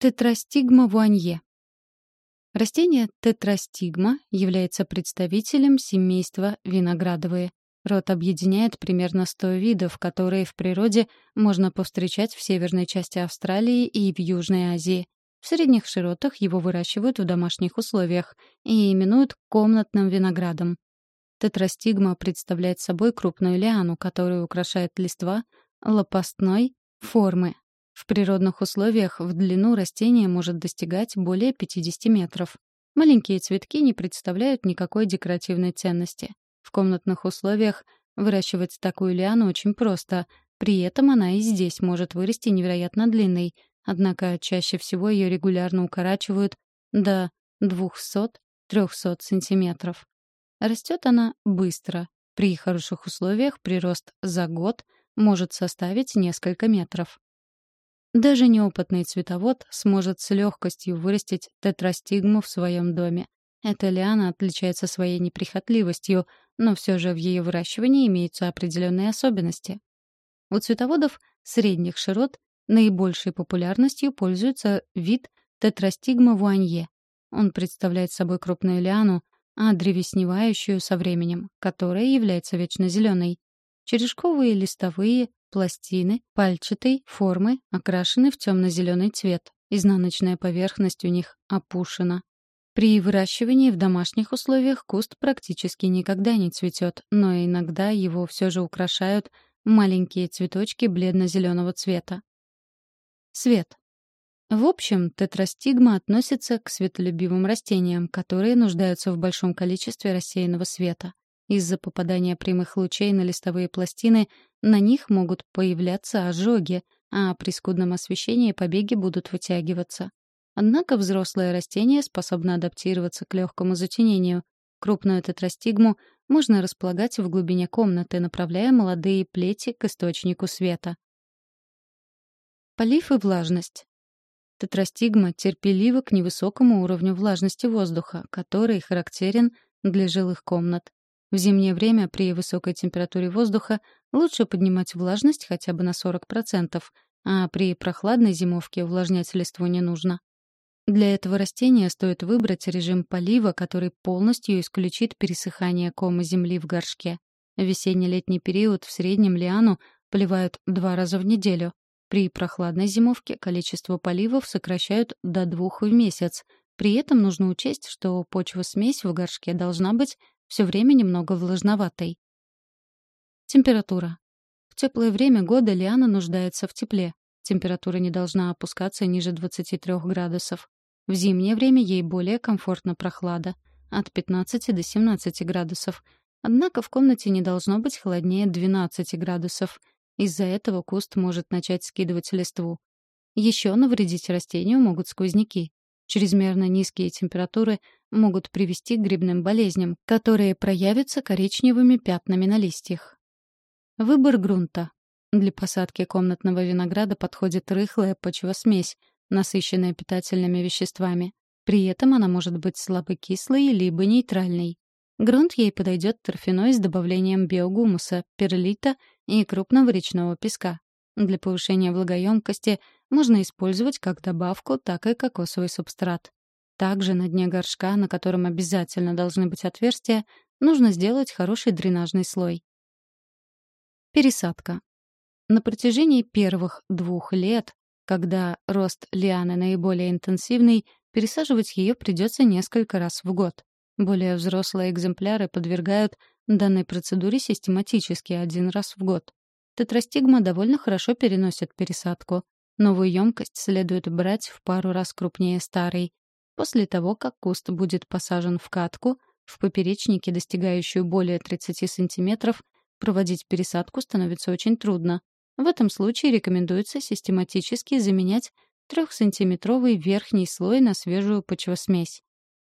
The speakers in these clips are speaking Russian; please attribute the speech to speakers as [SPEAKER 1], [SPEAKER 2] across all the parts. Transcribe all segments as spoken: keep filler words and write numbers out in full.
[SPEAKER 1] Тетрастигма вуанье. Растение тетрастигма является представителем семейства виноградовые. Род объединяет примерно сто видов, которые в природе можно повстречать в северной части Австралии и в Южной Азии. В средних широтах его выращивают в домашних условиях и именуют комнатным виноградом. Тетрастигма представляет собой крупную лиану, которая украшает листва лопастной формы. В природных условиях в длину растение может достигать более пятидесяти метров. Маленькие цветки не представляют никакой декоративной ценности. В комнатных условиях выращивать такую лиану очень просто. При этом она и здесь может вырасти невероятно длинной. Однако чаще всего ее регулярно укорачивают до двухсот-трехсот сантиметров. Растет она быстро. При хороших условиях прирост за год может составить несколько метров. Даже неопытный цветовод сможет с легкостью вырастить тетрастигму в своем доме. Эта лиана отличается своей неприхотливостью, но все же в ее выращивании имеются определенные особенности. У цветоводов средних широт наибольшей популярностью пользуется вид тетрастигма вуанье. Он представляет собой крупную лиану, древесневающую со временем, которая является вечно зеленой. Черешковые листовые пластины пальчатой формы окрашены в темно-зеленый цвет. Изнаночная поверхность у них опушена. При выращивании в домашних условиях куст практически никогда не цветет, но иногда его все же украшают маленькие цветочки бледно-зеленого цвета. Свет. В общем, тетрастигма относится к светолюбивым растениям, которые нуждаются в большом количестве рассеянного света. Из-за попадания прямых лучей на листовые пластины на них могут появляться ожоги, а при скудном освещении побеги будут вытягиваться. Однако взрослое растение способно адаптироваться к легкому затенению. Крупную тетрастигму можно располагать в глубине комнаты, направляя молодые плети к источнику света. Полив и влажность. Тетрастигма терпелива к невысокому уровню влажности воздуха, который характерен для жилых комнат. В зимнее время при высокой температуре воздуха лучше поднимать влажность хотя бы на сорок процентов, а при прохладной зимовке увлажнять листву не нужно. Для этого растения стоит выбрать режим полива, который полностью исключит пересыхание комы земли в горшке. В весенне-летний период в среднем лиану поливают два раза в неделю. При прохладной зимовке количество поливов сокращают до двух в месяц. При этом нужно учесть, что почва-смесь в горшке должна быть все время немного влажноватой. Температура. В теплое время года лиана нуждается в тепле. Температура не должна опускаться ниже двадцати трёх градусов. В зимнее время ей более комфортна прохлада — от пятнадцати до семнадцати градусов. Однако в комнате не должно быть холоднее двенадцати градусов. Из-за этого куст может начать скидывать листву. Еще навредить растению могут сквозняки. Чрезмерно низкие температуры могут привести к грибным болезням, которые проявятся коричневыми пятнами на листьях. Выбор грунта. Для посадки комнатного винограда подходит рыхлая почвосмесь, насыщенная питательными веществами. При этом она может быть слабокислой либо нейтральной. Грунт ей подойдет торфяной с добавлением биогумуса, перлита и крупного речного песка. Для повышения влагоемкости можно использовать как добавку, так и кокосовый субстрат. Также на дне горшка, на котором обязательно должны быть отверстия, нужно сделать хороший дренажный слой. Пересадка. На протяжении первых двух лет, когда рост лианы наиболее интенсивный, пересаживать ее придется несколько раз в год. Более взрослые экземпляры подвергают данной процедуре систематически один раз в год. Тетрастигма довольно хорошо переносит пересадку. Новую емкость следует брать в пару раз крупнее старой. После того, как куст будет посажен в катку, в поперечнике, достигающую более тридцати сантиметров, проводить пересадку становится очень трудно. В этом случае рекомендуется систематически заменять трехсантиметровый верхний слой на свежую почвосмесь.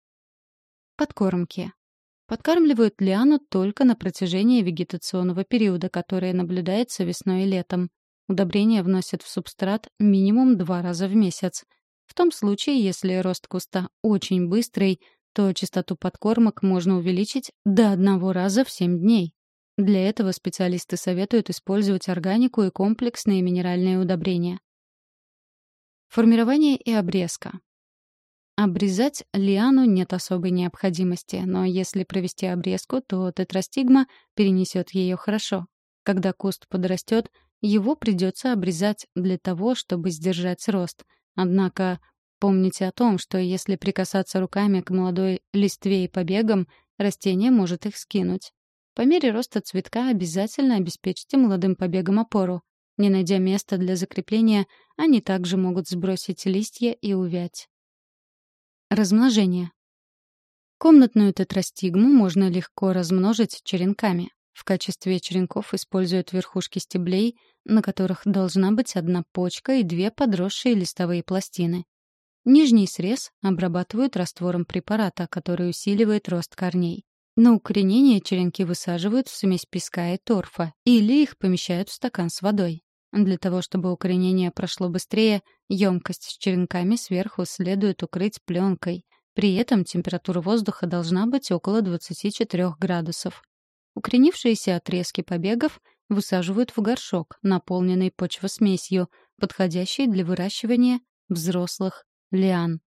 [SPEAKER 1] Подкормки. Подкармливают лиану только на протяжении вегетационного периода, который наблюдается весной и летом. Удобрения вносят в субстрат минимум два раза в месяц. В том случае, если рост куста очень быстрый, то частоту подкормок можно увеличить до одного раза в семь дней. Для этого специалисты советуют использовать органику и комплексные минеральные удобрения. Формирование и обрезка. Обрезать лиану нет особой необходимости, но если провести обрезку, то тетрастигма перенесет ее хорошо. Когда куст подрастет, его придется обрезать для того, чтобы сдержать рост. Однако помните о том, что если прикасаться руками к молодой листве и побегам, растение может их скинуть. По мере роста цветка обязательно обеспечьте молодым побегам опору. Не найдя места для закрепления, они также могут сбросить листья и увять. Размножение. Комнатную тетрастигму можно легко размножить черенками. В качестве черенков используют верхушки стеблей, на которых должна быть одна почка и две подросшие листовые пластины. Нижний срез обрабатывают раствором препарата, который усиливает рост корней. На укоренение черенки высаживают в смесь песка и торфа или их помещают в стакан с водой. Для того, чтобы укоренение прошло быстрее, емкость с черенками сверху следует укрыть пленкой. При этом температура воздуха должна быть около двадцати четырёх градусов. Укоренившиеся отрезки побегов высаживают в горшок, наполненный почвосмесью, подходящей для выращивания взрослых лиан.